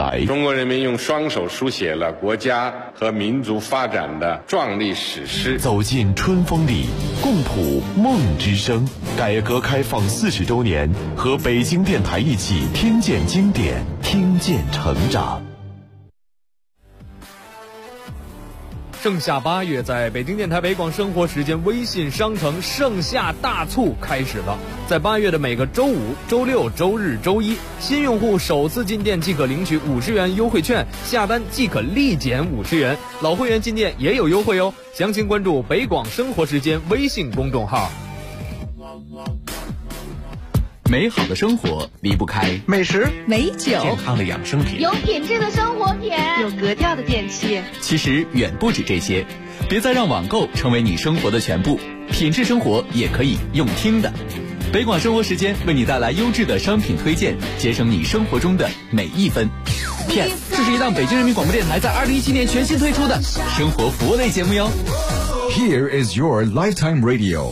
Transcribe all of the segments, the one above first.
来。 中国人民用双手书写了国家和民族发展的壮丽史诗。 走进春风里，共谱梦之声。改革开放40周年，和北京电台一起听见经典，听见成长。 盛夏8月，在北京电台北广生活时间微信商城盛夏大促开始了。在8月的每个周五、周六、周日、周一，新用户首次进店即可领取50元优惠券，下单即可立减50元。老会员进店也有优惠哦。详情关注北广生活时间微信公众号。 美好的生活离不开美食、 美酒、 健康的养生品、 有品质的生活品、 有格调的电器。 其实远不止这些，别再让网购成为你生活的全部，品质生活也可以用听的。北广生活时间为你带来优质的商品推荐，节省你生活中的每一分。PS， 这是一档北京人民广播电台在2017年全新推出的生活服务类节目哟。 Here is your lifetime radio。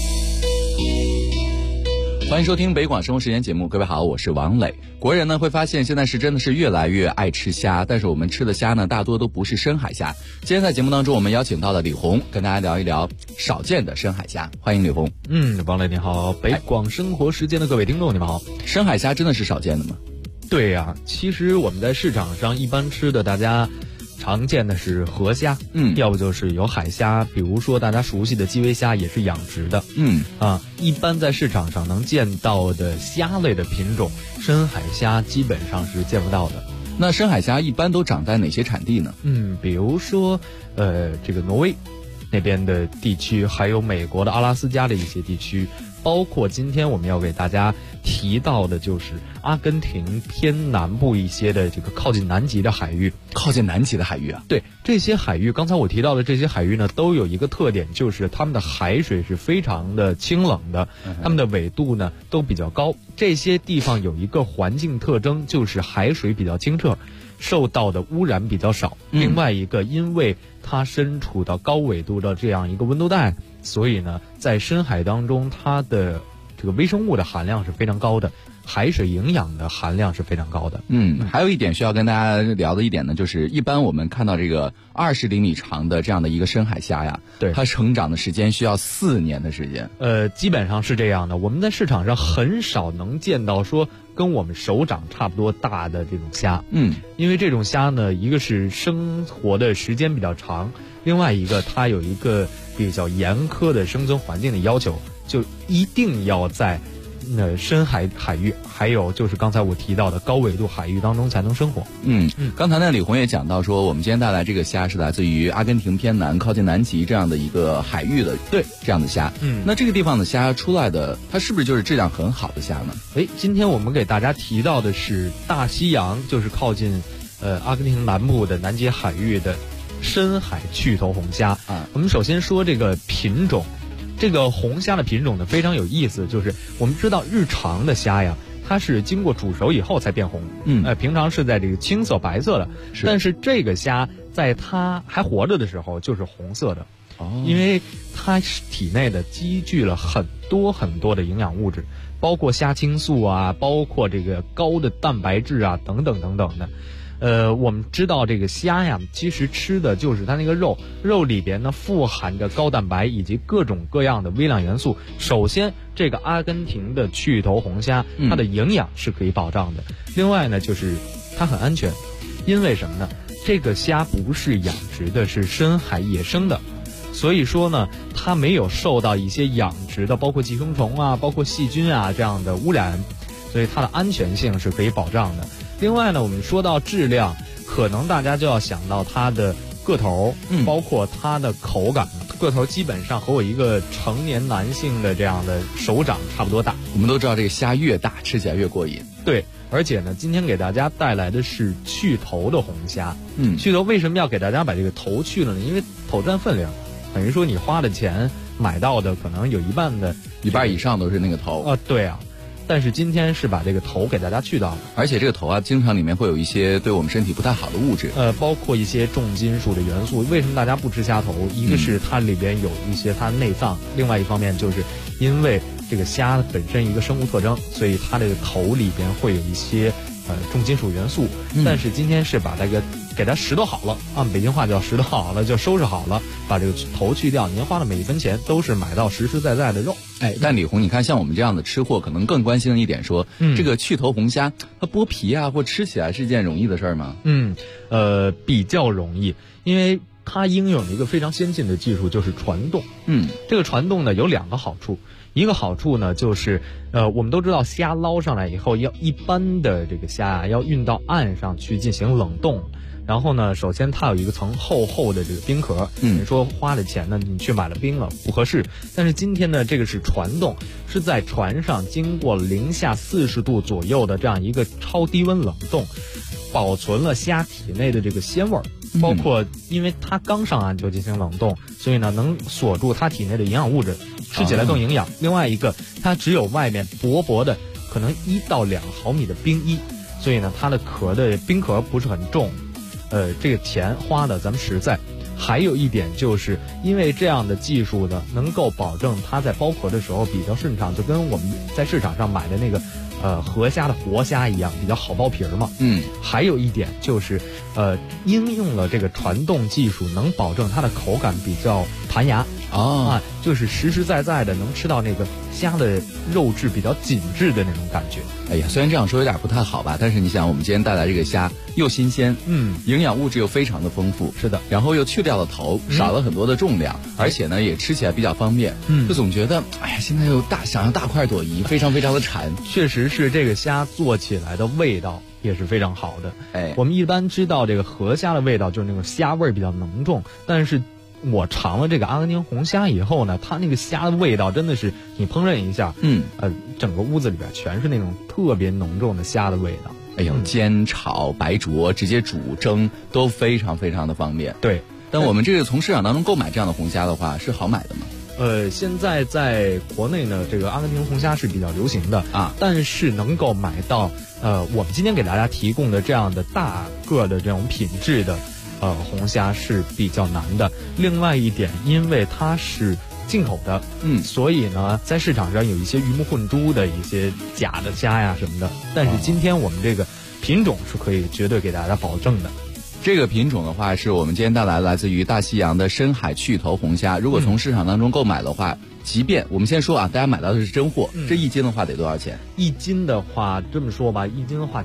欢迎收听北广生活时间节目，各位好，我是王磊。国人呢会发现现在是真的是越来越爱吃虾，但是我们吃的虾呢大多都不是深海虾。今天在节目当中我们邀请到了李红，跟大家聊一聊少见的深海虾。欢迎李红。 王磊你好，北广生活时间的各位听众你们好。 深海虾真的是少见的吗？ 对呀，其实我们在市场上一般吃的，大家常见的是河虾，要不就是有海虾，比如说大家熟悉的基围虾也是养殖的，一般在市场上能见到的虾类的品种，深海虾基本上是见不到的。 那深海虾一般都长在哪些产地呢？ 比如说这个挪威那边的地区，还有美国的阿拉斯加的一些地区，包括今天我们要给大家提到的就是阿根廷偏南部一些的这个靠近南极的海域。 靠近南极的海域啊？ 对，这些海域，刚才我提到的这些海域呢，都有一个特点，就是它们的海水是非常的清冷的，它们的纬度呢都比较高。这些地方有一个环境特征，就是海水比较清澈，受到的污染比较少。另外一个，因为它身处到高纬度的这样一个温度带，所以呢，在深海当中，它的这个微生物的含量是非常高的，海水营养的含量是非常高的。 还有一点需要跟大家聊的一点呢，就是一般我们看到这个20厘米长的这样的一个深海虾呀， 对， 它成长的时间需要4年的时间。 基本上是这样的。我们在市场上很少能见到说跟我们手掌差不多大的这种虾，因为这种虾呢，一个是生活的时间比较长，另外一个它有一个比较严苛的生存环境的要求，就一定要在深海域，还有就是刚才我提到的高纬度海域当中才能生活。 刚才呢李红也讲到说，我们今天带来这个虾是来自于阿根廷偏南靠近南极这样的一个海域的，对，这样的虾。那这个地方的虾出来的，它是不是就是质量很好的虾呢？ 今天我们给大家提到的是大西洋，就是靠近阿根廷南部的南极海域的深海趣头红虾。我们首先说这个品种。这个红虾的品种呢非常有意思，就是我们知道日常的虾呀，它是经过煮熟以后才变红，平常是在这个青色白色的，但是这个虾在它还活着的时候就是红色的，因为它体内的积聚了很多很多的营养物质，包括虾青素啊，包括这个高的蛋白质啊，等等等等的。我们知道这个虾呀，其实吃的就是它那个肉里边呢富含着高蛋白以及各种各样的微量元素。首先，这个阿根廷的趣头红虾，它的营养是可以保障的。另外呢，就是它很安全，因为什么呢？这个虾不是养殖的，是深海野生的，所以说呢，它没有受到一些养殖的，包括寄生虫啊，包括细菌啊这样的污染，所以它的安全性是可以保障的。另外呢，我们说到质量，可能大家就要想到它的个头，包括它的口感。个头基本上和我一个成年男性的这样的手掌差不多大。 我们都知道这个虾越大吃起来越过瘾。 对，而且呢，今天给大家带来的是去头的红虾。去头为什么要给大家把这个头去了呢？因为头占分量，等于说你花的钱买到的可能有一半以上都是那个头。 对啊。但是今天是把这个头给大家去掉了， 而且这个头啊，经常里面会有一些对我们身体不太好的物质， 包括一些重金属的元素。为什么大家不吃虾头？一个是它里边有一些它内脏，另外一方面就是因为这个虾本身一个生物特征，所以它这个头里边会有一些重金属元素，但是今天是把这个给它拾掇好了，按北京话叫拾掇好了，就收拾好了，把这个头去掉，您花的每一分钱都是买到实实在在的肉。 但李红，你看像我们这样的吃货，可能更关心的一点说，这个去头红虾，它剥皮啊或吃起来是一件容易的事儿吗？ 比较容易，因为它应用了一个非常先进的技术，就是传动。这个传动呢有2个好处，一个好处呢就是我们都知道虾捞上来以后，要一般的这个虾要运到岸上去进行冷冻。然后呢，首先它有一个层厚厚的这个冰壳，你说花的钱呢，你去买了冰了不合适。但是今天呢，这个是传动，是在船上经过零下40度左右的这样一个超低温冷冻，保存了虾体内的这个鲜味儿，包括因为它刚上岸就进行冷冻，所以呢能锁住它体内的营养物质，吃起来更营养。另外一个，它只有外面薄薄的可能1到2毫米的冰衣，所以呢它的冰壳不是很重。这个钱花的咱们实在。还有一点就是因为这样的技术呢，能够保证它在剥壳的时候比较顺畅，就跟我们在市场上买的那个河虾的活虾一样，比较好剥皮儿嘛。还有一点就是应用了这个传动技术，能保证它的口感比较弹牙就是实实在在的能吃到那个虾的肉质比较紧致的那种感觉。 虽然这样说有点不太好吧，但是你想，我们今天带来这个虾又新鲜，营养物质又非常的丰富， 是的， 然后又去掉了头，少了很多的重量，而且呢也吃起来比较方便，就总觉得现在又想要大快朵颐，非常非常的馋。 确实是这个虾做起来的味道也是非常好的。我们一般知道这个河虾的味道就是那种虾味比较浓重，但是我尝了这个阿根廷红虾以后呢，它那个虾的味道真的是你烹饪一下，整个屋子里边全是那种特别浓重的虾的味道。 煎炒白灼直接煮蒸都非常非常的方便。 对， 但我们这个从市场当中购买这样的红虾的话，是好买的吗？ 现在在国内呢，这个阿根廷红虾是比较流行的但是能够买到我们今天给大家提供的这样的大个的这种品质的红虾是比较难的。另外一点，因为它是进口的，所以呢，在市场上有一些鱼目混珠的一些假的虾呀什么的。但是今天我们这个品种是可以绝对给大家保证的。 这个品种的话，是我们今天带来自于大西洋的深海去头红虾。如果从市场当中购买的话，即便我们先说大家买到的是真货，这1斤的话得多少钱 ？1斤的话，这么说吧，1斤的话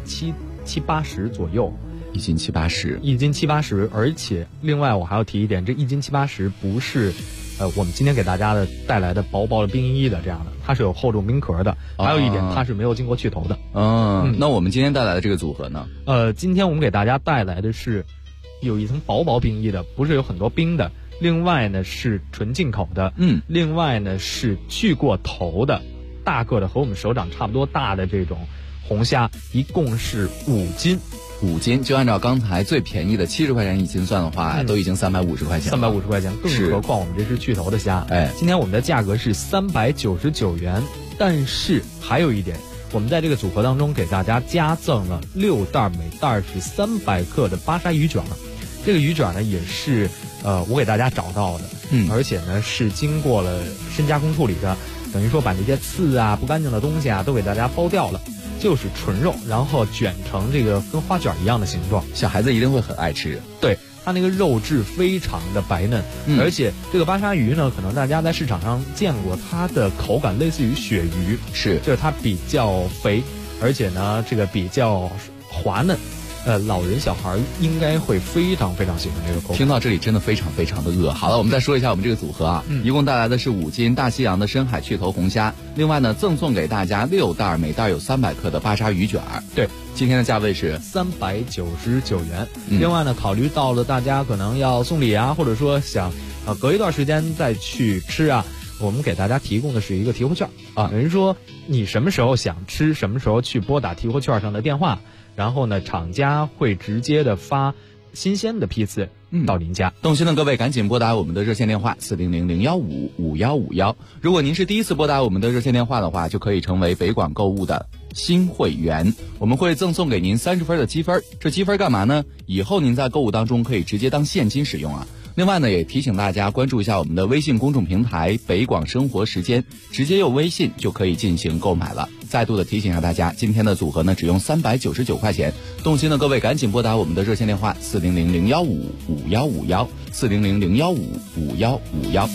780左右。 1斤780，1 斤780，而且另外我还要提一点，这1斤780不是我们今天给大家带来的薄薄的冰衣的这样的，它是有厚重冰壳的。还有一点，它是没有经过去头的。 那我们今天带来的这个组合呢？ 今天我们给大家带来的是有一层薄冰衣的，不是有很多冰的。另外呢是纯进口的，另外呢是去过头的，大个的和我们手掌差不多大的这种红虾，一共是5斤。 5斤，就按照刚才最便宜的70块钱1斤算的话，都已经350块钱了。 350块钱，更何况我们这是去头的虾。今天我们的价格是399元，但是还有一点，我们在这个组合当中给大家加赠了6袋，每袋是300克的巴沙鱼卷。这个鱼卷呢也是我给大家找到的，而且呢是经过了深加工处理的，等于说把那些刺不干净的东西都给大家剥掉了。就是纯肉，然后卷成这个跟花卷一样的形状， 小孩子一定会很爱吃。 对，它那个肉质非常的白嫩，而且这个巴沙鱼呢，可能大家在市场上见过，它的口感类似于鳕鱼，就是它比较肥，而且呢这个比较滑嫩。老人小孩应该会非常非常喜欢这个口感。 听到这里真的非常非常的饿。好了，我们再说一下我们这个组合一共带来的是5斤大西洋的深海去头红虾，另外呢赠送给大家6袋，每袋有300克的巴沙鱼卷。 对， 今天的价位是 399元。另外呢，考虑到了大家可能要送礼或者说想隔一段时间再去吃我们给大家提供的是一个提货券等于说你什么时候想吃，什么时候去拨打提货券上的电话，然后呢厂家会直接的发新鲜的批次到您家。 动心的各位赶紧拨打我们的热线电话400-015-5151。如果您是第一次拨打我们的热线电话的话，就可以成为北广购物的新会员，我们会赠送给您30分的积分。这积分干嘛呢？以后您在购物当中可以直接当现金使用另外呢，也提醒大家关注一下我们的微信公众平台北广生活时间，直接用微信就可以进行购买了。再度的提醒一下大家，今天的组合呢只用399块钱，动心的各位赶紧拨打我们的热线电话400-015-5151 400-015-5151。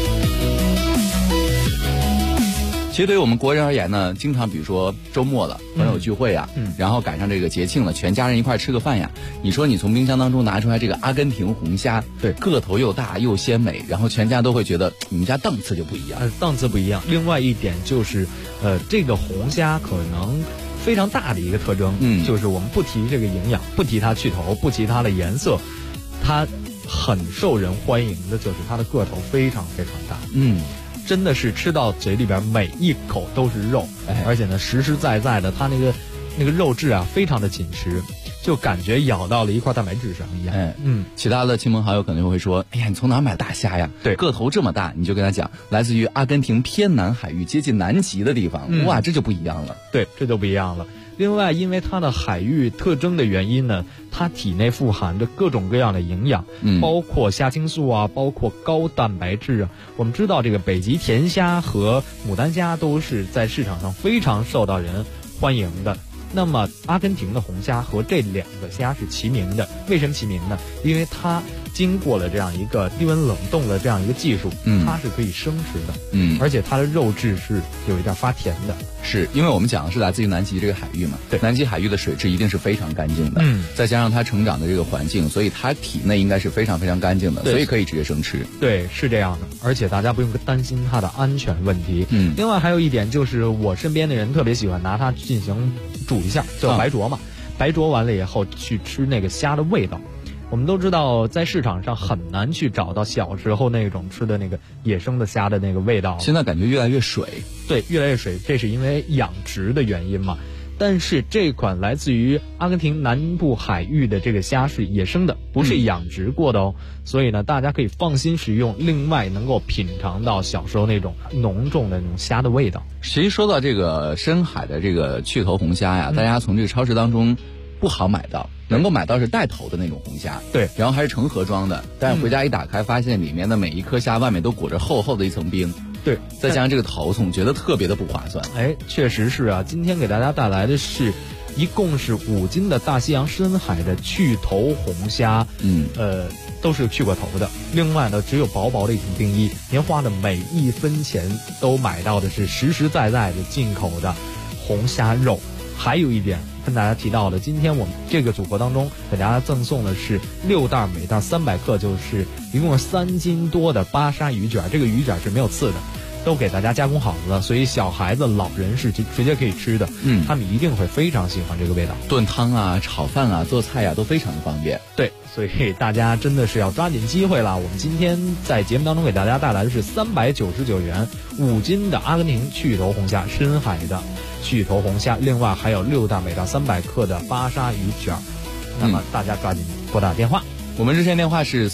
其实对于我们国人而言呢，经常比如说周末了，朋友聚会啊，然后赶上这个节庆了，全家人一块吃个饭呀。你说你从冰箱当中拿出来这个阿根廷红虾，对，个头又大又鲜美，然后全家都会觉得你们家档次就不一样， 档次不一样。另外一点就是，这个红虾可能非常大的一个特征，就是我们不提这个营养，不提它去头，不提它的颜色，它很受人欢迎的就是它的个头非常非常大，真的是吃到嘴里边每一口都是肉，而且呢实实在在的，它那个肉质啊非常的紧实，就感觉咬到了一块蛋白质上一样。 其他的亲朋好友可能会说，哎呀，你从哪买大虾呀？对，个头这么大，你就跟他讲，来自于阿根廷偏南海域接近南极的地方，哇，这就不一样了。 对，这就不一样了。另外，因为它的海域特征的原因呢，它体内富含着各种各样的营养，包括虾青素啊，包括高蛋白质啊。我们知道这个北极甜虾和牡丹虾都是在市场上非常受到人欢迎的。那么阿根廷的红虾和这两个虾是齐名的，为什么齐名呢？因为它经过了这样一个低温冷冻的这样一个技术，它是可以生吃的，而且它的肉质是有一点发甜的。 是因为我们讲的是来自于南极这个海域嘛，对，南极海域的水质一定是非常干净的，再加上它成长的这个环境，所以它体内应该是非常非常干净的，所以可以直接生吃。 对，是这样的，而且大家不用担心它的安全问题。另外还有一点就是我身边的人特别喜欢拿它进行煮一下，叫白灼嘛，白灼完了以后去吃那个虾的味道。我们都知道在市场上很难去找到小时候那种吃的那个野生的虾的那个味道， 现在感觉越来越水。 对，越来越水，这是因为养殖的原因嘛。但是这款来自于阿根廷南部海域的这个虾是野生的，不是养殖过的哦，所以呢大家可以放心食用，另外能够品尝到小时候那种浓重的那种虾的味道。 其实说到这个深海的这个去头红虾呀，大家从这个超市当中不好买到，能够买到是带头的那种红虾，对，然后还是成盒装的，但是回家一打开发现里面的每一颗虾外面都裹着厚厚的一层冰，对，再加上这个头，总觉得特别的不划算。 确实是啊，今天给大家带来的是一共是5斤的大西洋深海的去头红虾，都是去过头的。另外呢，只有薄薄的一层冰衣，您花的每一分钱都买到的是实实在在的进口的红虾肉。还有一点跟大家提到的，今天我们这个组合当中给大家赠送的是6袋，每袋300克，就是一共是3斤多的巴沙鱼卷。这个鱼卷是没有刺的，都给大家加工好了，所以小孩子、老人是直接可以吃的。他们一定会非常喜欢这个味道。 炖汤啊、炒饭啊、做菜啊都非常的方便。 对，所以大家真的是要抓紧机会了。我们今天在节目当中给大家带来的是399元5斤的阿根廷去头红虾，深海的去头红虾，另外还有6袋每袋300克的巴沙鱼卷。那么大家抓紧拨打电话。 我们热线电话是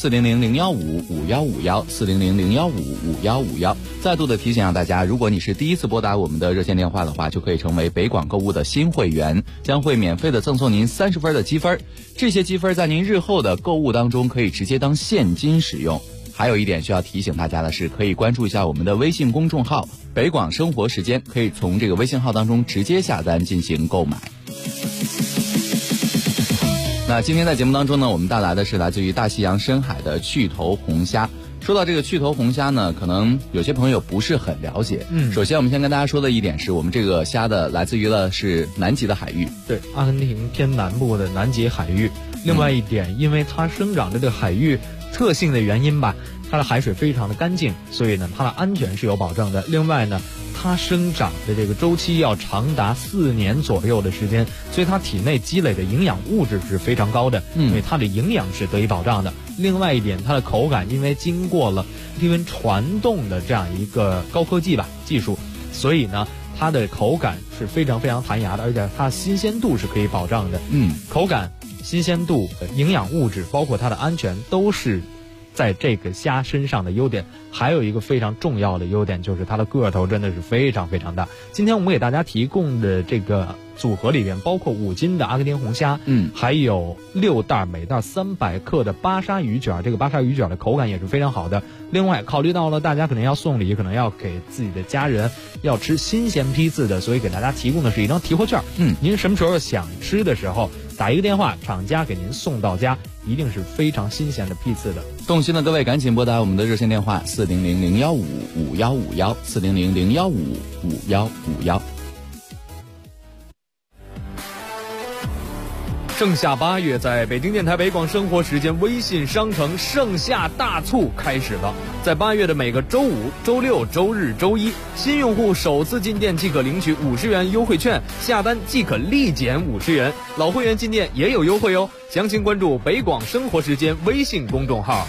400-015-5151 400-015-5151。再度的提醒大家，如果你是第一次拨打我们的热线电话的话，就可以成为北广购物的新会员，将会免费的赠送您30分的积分。这些积分在您日后的购物当中可以直接当现金使用。还有一点需要提醒大家的是，可以关注一下我们的微信公众号北广生活时间，可以从这个微信号当中直接下单进行购买。那今天在节目当中呢，我们带来的是来自于大西洋深海的去头红虾。说到这个去头红虾呢，可能有些朋友不是很了解。首先我们先跟大家说的一点是，我们这个虾的来自于了是南极的海域， 对，阿根廷偏南部的南极海域。另外一点，因为它生长的这个海域特性的原因吧，它的海水非常的干净，所以呢它的安全是有保证的。另外呢，它生长的这个周期要长达4年左右的时间，所以它体内积累的营养物质是非常高的，因为它的营养是得以保障的。另外一点，它的口感因为经过了低温传动的这样一个高科技技术，所以呢它的口感是非常非常弹牙的，而且它的新鲜度是可以保障的。口感、新鲜度、营养物质，包括它的安全，都是在这个虾身上的优点。还有一个非常重要的优点，就是它的个头真的是非常非常大。今天我们给大家提供的这个组合里边，包括5斤的阿根廷红虾，还有6袋每袋300克的巴沙鱼卷，这个巴沙鱼卷的口感也是非常好的。另外，考虑到了大家可能要送礼，可能要给自己的家人要吃新鲜批次的，所以给大家提供的是一张提货券。您什么时候想吃的时候，打一个电话，厂家给您送到家，一定是非常新鲜的批次的。 动心的各位赶紧拨打我们的热线电话400-015-5151 400-015-5151。 盛夏8月，在北京电台北广生活时间微信商城盛夏大促开始了。在8月的每个周五、周六、周日、周一，新用户首次进店即可领取50元优惠券，下单即可立减50元。老会员进店也有优惠哦，详情关注北广生活时间微信公众号。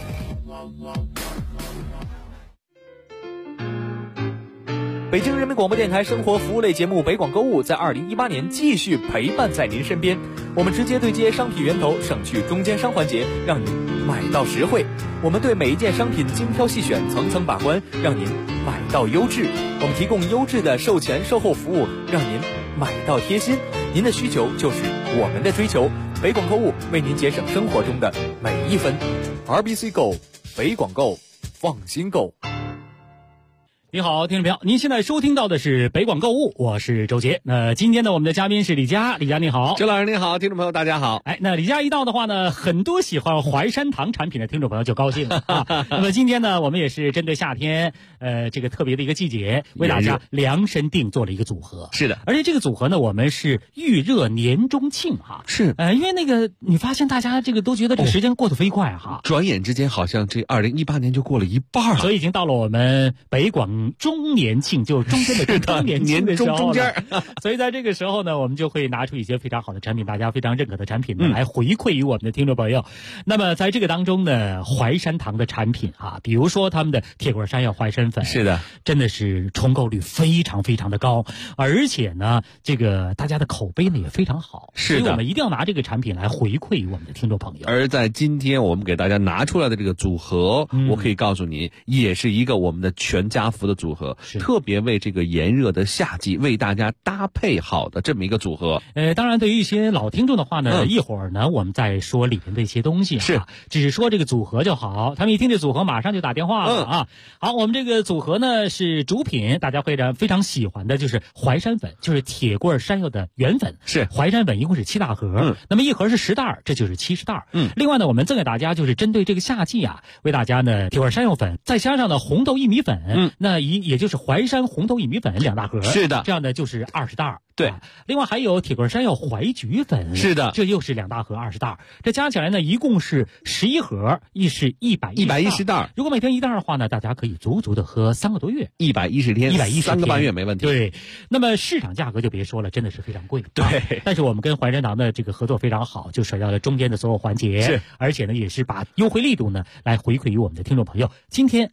北京人民广播电台生活服务类节目《北广购物》在2018年继续陪伴在您身边。我们直接对接商品源头，省去中间商环节，让您买到实惠。我们对每一件商品精挑细选，层层把关，让您买到优质。我们提供优质的售前售后服务，让您买到贴心。您的需求就是我们的追求。北广购物为您节省生活中的每一分。RBC Go， 北广购，放心购。 你好，听众朋友，您现在收听到的是北广购物，我是周杰。那今天呢，我们的嘉宾是李佳，李佳你好。 周老师你好，听众朋友大家好。 那李佳一到的话呢，很多喜欢淮山堂产品的听众朋友就高兴了啊。那么今天呢，我们也是针对夏天，这个特别的一个季节，为大家量身定做了一个组合。 是的， 而且这个组合呢，我们是预热年中庆哈。 是， 因为那个你发现大家这个都觉得这个时间过得飞快哈， 转眼之间好像这2018年就过了一半了， 所以已经到了我们北广中年庆，就中间的中年庆的时候中间。所以在这个时候呢，我们就会拿出一些非常好的产品，大家非常认可的产品呢，来回馈于我们的听众朋友。那么在这个当中呢，淮山堂的产品啊，比如说他们的铁棍山药淮山粉， 是的， 真的是重购率非常非常的高，而且呢，这个大家的口碑呢也非常好， 是的， 所以我们一定要拿这个产品来回馈于我们的听众朋友。 而在今天我们给大家拿出来的这个组合，我可以告诉你，也是一个我们的全家福的组合，特别为这个炎热的夏季为大家搭配好的这么一个组合。 当然对于一些老听众的话呢，一会儿呢我们再说里面的一些东西啊， 是只是说这个组合就好，他们一听这组合马上就打电话了啊。好，我们这个组合呢是主品，大家非常喜欢的就是淮山粉，就是铁棍山药的原粉， 是淮山粉一共是7大盒，那么一盒是10袋，这就是70袋。另外呢，我们赠给大家就是针对这个夏季啊，为大家呢铁棍山药粉，再加上呢红豆薏米粉，那也就是淮山红豆薏米粉2大盒， 是的， 这样呢就是20袋。 对， 另外还有铁棍山药淮菊粉， 是的， 这又是2大盒20袋，这加起来呢一共是11盒，亦是110袋。如果每天1袋的话呢，大家可以足足的喝3个多月 ，110天，3个半月没问题。 对，那么市场价格就别说了，真的是非常贵。 对， 但是我们跟淮山堂的这个合作非常好，就省掉了中间的所有环节， 是， 而且呢也是把优惠力度呢来回馈于我们的听众朋友。今天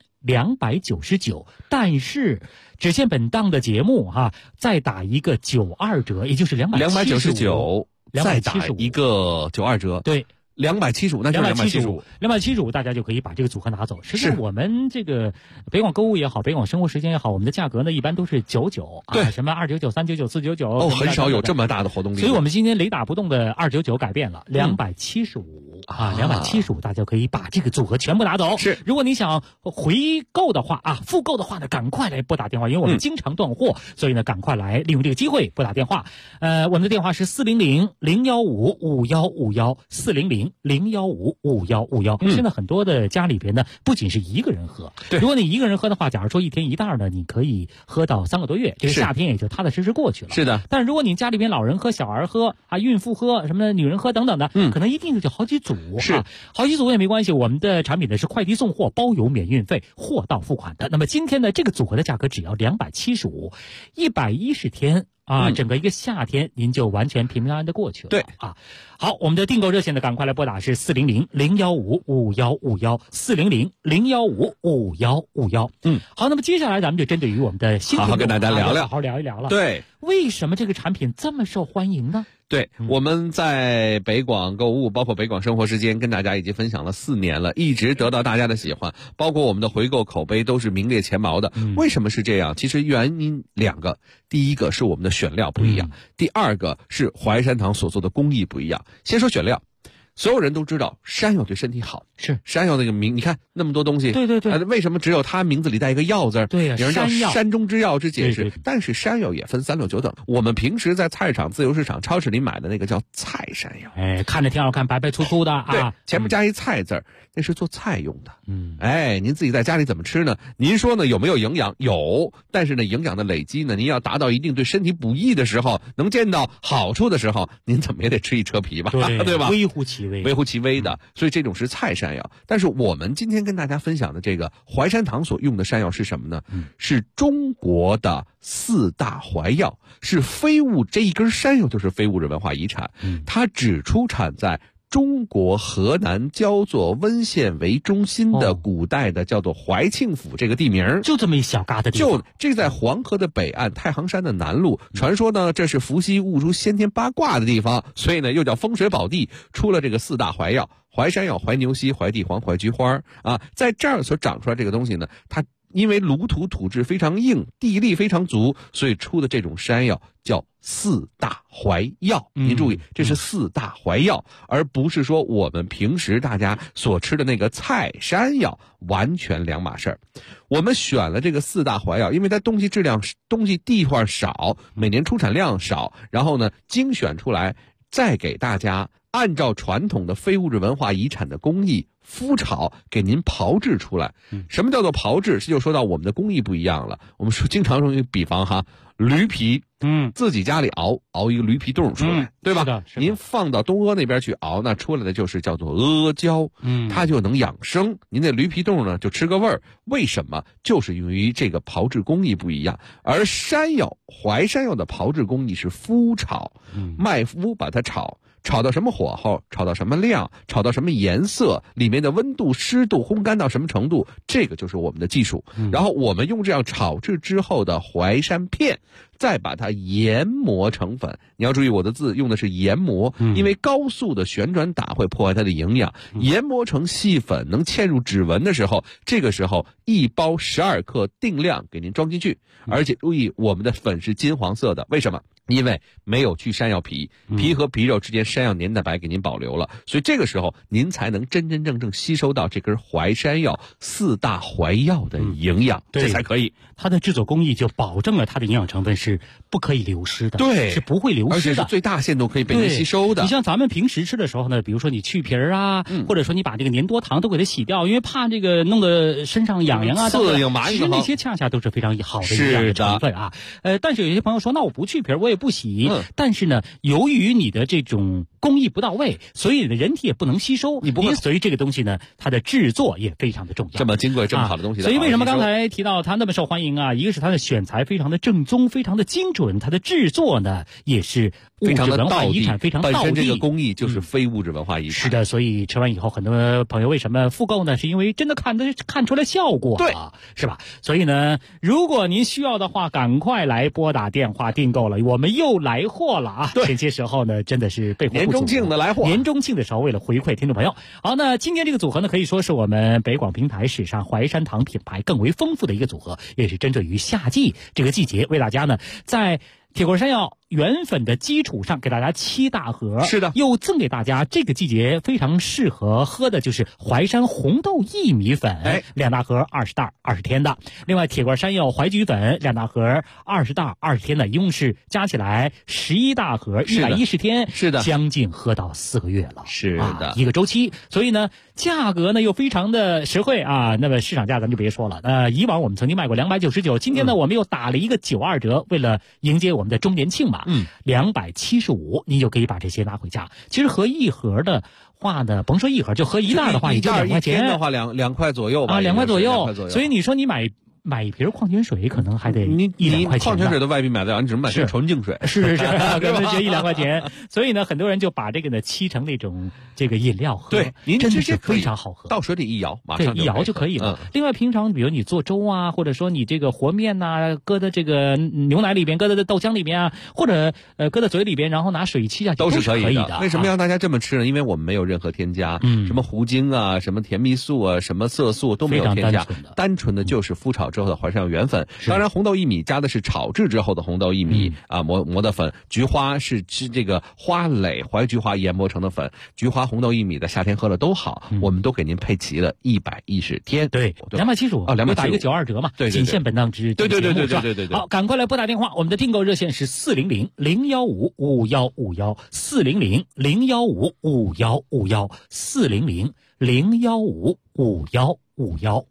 299，但是只限本档的节目哈，再打一个92折，也就是 299，再打一个92折， 对。 275，那就是 275，大家就可以把这个组合拿走。实际上我们这个北广购物也好，北广生活时间也好，我们的价格呢一般都是99， 对， 什么299、399、499， 很少有这么大的活动力。 所以我们今天雷打不动的299改变了，275啊，275，大家可以把这个组合全部拿走。 是， 如果你想回购的话啊，复购的话呢，赶快来拨打电话，因为我们经常断货，所以呢，赶快来利用这个机会拨打电话。我们的电话是400-015-5151，400-015-5151。现在很多的家里边呢，不仅是一个人喝，如果你一个人喝的话，假如说1天1袋呢，你可以喝到3个多月，这个夏天也就踏踏实实过去了。 是的。 但如果你家里边老人喝、小孩喝啊、孕妇喝、什么女人喝等等的，可能一定就好几组。 是， 好几组也没关系，我们的产品呢是快递送货，包邮免运费，货到付款的。那么今天呢，这个组合的价格只要275，110天。 啊，整个一个夏天您就完全平平安安的过去了。 对啊，好，我们的订购热线呢，赶快来拨打是400-015-5151，400-015-5151。好，那么接下来咱们就针对于我们的新好好跟大家聊聊， 好好聊一聊了。 对， 为什么这个产品这么受欢迎呢？ 对，我们在北广购物，包括北广生活时间，跟大家已经分享了4年了，一直得到大家的喜欢，包括我们的回购口碑都是名列前茅的。为什么是这样？其实原因2个，第一个是我们的选料不一样，第二个是淮山堂所做的工艺不一样。先说选料。所有人都知道山药对身体好， 是山药那个名，你看那么多东西， 对对对， 为什么只有它名字里带一个药字？ 对呀， 有人叫山中之药之解释。 对对对， 但是山药也分3、6、9等。我们平时在菜市场、自由市场、超市里买的那个叫菜山药， 看着挺好看，白白粗粗的啊， 对，前面加一菜字儿，那是做菜用的。您自己在家里怎么吃呢？您说呢？有没有营养？有，但是呢，营养的累积呢，您要达到一定对身体补益的时候，能见到好处的时候，您怎么也得吃一车皮吧，对吧？ 微乎其微， 微乎其微的。所以这种是菜山药。但是我们今天跟大家分享的这个淮山堂所用的山药是什么呢？是中国的4大淮药，是非物，这一根山药就是非物质文化遗产。它只出产在中国河南焦作温县为中心的古代的叫做怀庆府这个地名， 就这么一小疙瘩地方， 就这在黄河的北岸，太行山的南麓。传说呢，这是伏羲悟出先天八卦的地方，所以呢又叫风水宝地，出了这个4大淮药：淮山药、淮牛膝、淮地黄、淮菊花啊。在这儿所长出来这个东西呢，它因为鲁土土质非常硬，地力非常足，所以出的这种山药叫4大淮药。您注意，这是4大淮药，而不是说我们平时大家所吃的那个菜山药，完全两码事儿。我们选了这个4大淮药，因为它东西地方少，每年出产量少，然后呢精选出来，再给大家按照传统的非物质文化遗产的工艺麸炒，给您炮制出来。什么叫做炮制？这就说到我们的工艺不一样了。我们说经常用一个比方哈，驴皮，自己家里熬一个驴皮冻出来，对吧？ 是的。 您放到东阿那边去熬，那出来的就是叫做阿胶，它就能养生。您那驴皮冻呢，就吃个味儿。为什么？就是由于这个炮制工艺不一样。而山药，淮山药的炮制工艺是麸炒，麦麸把它炒到什么火候，炒到什么量，炒到什么颜色，里面的温度、湿度、烘干到什么程度，这个就是我们的技术。然后我们用这样炒制之后的淮山片，再把它研磨成粉。你要注意我的字用的是研磨，因为高速的旋转打会破坏它的营养。研磨成细粉，能嵌入指纹的时候，这个时候一包12克定量给您装进去。而且注意，我们的粉是金黄色的，为什么？因为没有去山药皮，皮和皮肉之间山药黏蛋白给您保留了，所以这个时候您才能真真正正吸收到这根淮山药4大淮药的营养，这才可以。 它的制作工艺就保证了它的营养成分是不可以流失的， 对， 是不会流失的， 而且是最大限度可以被您吸收的。 你像咱们平时吃的时候呢，比如说你去皮儿啊，或者说你把这个粘多糖都给它洗掉，因为怕这个弄得身上痒痒啊， 刺痒麻痒， 其实那些恰恰都是非常好的营养的成分啊。但是有些朋友说，那我不去皮儿，我也不洗，但是呢，由于你的这种工艺不到位，所以你的人体也不能吸收，所以这个东西呢，它的制作也非常的重要。 这么金贵、这么好的东西， 所以为什么刚才提到它那么受欢迎啊？一个是它的选材非常的正宗，非常的精准，它的制作呢也是物质文化遗产，非常道地。 本身这个工艺就是非物质文化遗产。 是的，所以吃完以后，很多朋友为什么复购呢？是因为真的看出来效果， 对， 是吧？所以呢，如果您需要的话，赶快来拨打电话订购了，我们又来货了啊！前些时候呢，真的是备货不足。 年中庆的来货， 年中庆的时候，为了回馈听众朋友，好，那今天这个组合呢，可以说是我们北广平台史上淮山堂品牌更为丰富的一个组合，也是针对于夏季这个季节，为大家呢在铁锅山药原粉的基础上，给大家7大盒， 是的， 又赠给大家这个季节非常适合喝的就是淮山红豆薏米粉，2大盒20袋20天的。另外铁锅山药淮菊粉2大盒20袋20天的，一共是加起来11大盒110天， 是的， 将近喝到4个月了， 是的， 一个周期。所以呢，价格呢又非常的实惠啊。那么市场价咱们就别说了，以往我们曾经卖过299，今天呢我们又打了一个92折，为了迎接我们的周年庆嘛，275，你就可以把这些拿回家。其实合一盒的话呢，甭说一盒，就合1袋的话，也就2块钱的话，2块左右吧 ，2块左右。所以你说你买买一瓶矿泉水可能还得你 1-2块钱。 矿泉水的外币买得了，你只能买纯净水。 是，可能是1-2块钱。所以呢，很多人就把这个呢沏成那种这个饮料喝。 对，您真的是非常好喝， 倒水里一摇，马上一摇就可以了。另外，平常比如你做粥啊，或者说你这个和面呐，搁在这个牛奶里边，搁在豆浆里边啊，或者搁在嘴里边，然后拿水沏下去，都是可以的。 为什么让大家这么吃呢？因为我们没有任何添加，什么糊精啊，什么甜蜜素啊，什么色素都没有添加，单纯的就是麸炒之后的淮山原粉。当然，红豆薏米加的是炒制之后的红豆薏米磨的粉。菊花是吃这个花蕾怀菊花研磨成的粉。菊花、红豆薏米的夏天喝了都好，我们都给您配齐了110天。 对，275 ，275 打一个92折嘛， 对， 仅限本档之。 对。 好，赶快来拨打电话，我们的订购热线是400-015-5151，400-015-5151，400-015-5151。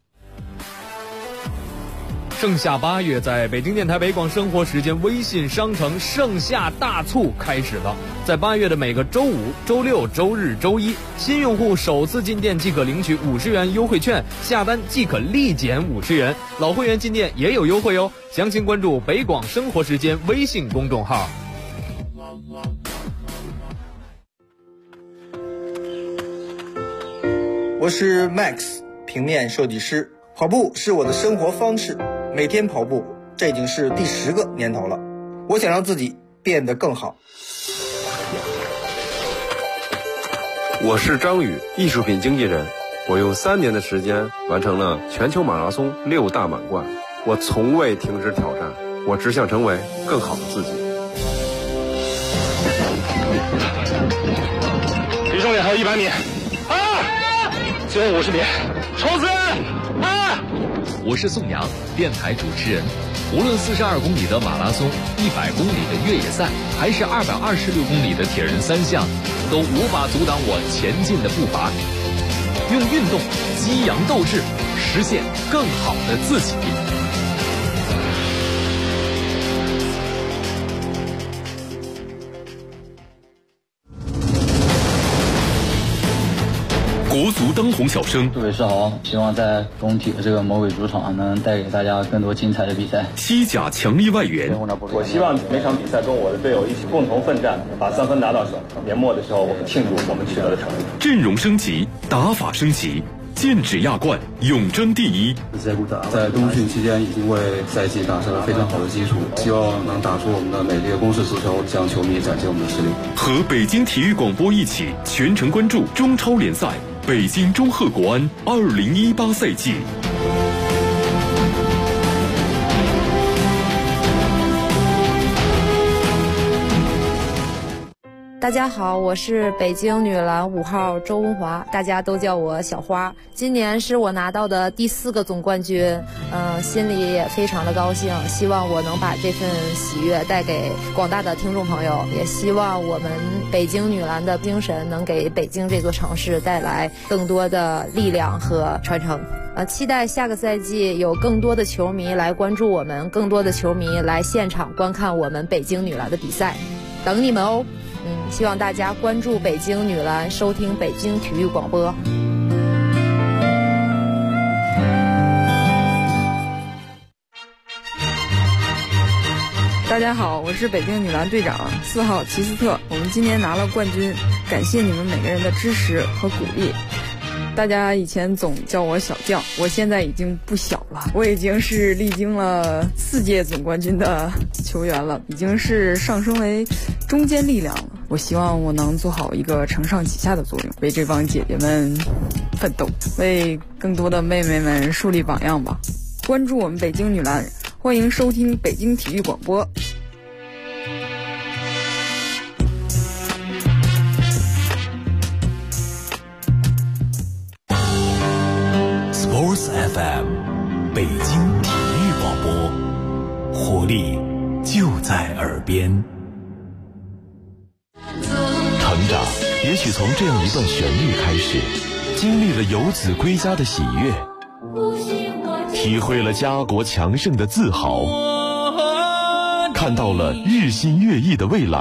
盛夏8月，在北京电台北广生活时间微信商城盛夏大促开始了。在8月的每个周5、周6、周日、周一，新用户首次进店即可领取50元优惠券，下单即可立减50元。老会员进店也有优惠哦。详情关注北广生活时间微信公众号。 我是 Max， 平面设计师。跑步是我的生活方式，每天跑步，这已经是第10个年头了。我想让自己变得更好。 我是张宇，艺术品经纪人。我用3年的时间完成了全球马拉松6大满贯。我从未停止挑战，我只想成为更好的自己。 离终点还有100米，最后50米，冲刺！ 我是宋阳，电台主持人。无论42公里的马拉松、100公里的越野赛，还是226公里的铁人3项，都无法阻挡我前进的步伐。用运动激扬斗志，实现更好的自己。 国足当红小生， 各位是好，希望在工体的这个魔鬼主场能带给大家更多精彩的比赛。 西甲强力外援， 我希望每场比赛中我的队友一起共同奋战，把3分拿到手。年末的时候，我们庆祝我们取得的成绩。 阵容升级，打法升级，剑指亚冠，永争第一。 在冬训期间已经为赛季打下了非常好的基础，希望能打出我们的美丽的攻势足球，向球迷展现我们的实力。 和北京体育广播一起全程关注中超联赛。北京中赫国安2018赛季。 大家好，我是北京女篮5号周文华，大家都叫我小花。今年是我拿到的第4个总冠军，心里也非常的高兴，希望我能把这份喜悦带给广大的听众朋友，也希望我们北京女篮的精神能给北京这座城市带来更多的力量和传承。期待下个赛季有更多的球迷来关注我们，更多的球迷来现场观看我们北京女篮的比赛，等你们哦。希望大家关注北京女篮，收听北京体育广播。 大家好，我是北京女篮队长4号齐斯特，我们今年拿了冠军，感谢你们每个人的支持和鼓励。大家以前总叫我小将，我现在已经不小了，我已经是历经了4届总冠军的球员了，已经是上升为中坚力量了。我希望我能做好一个承上启下的作用，为这帮姐姐们奋斗，为更多的妹妹们树立榜样吧。关注我们北京女篮，欢迎收听北京体育广播。 Sports FM， 北京体育广播，活力就在耳边。 成长也许从这样一段旋律开始，经历了游子归家的喜悦，体会了家国强盛的自豪，看到了日新月异的未来。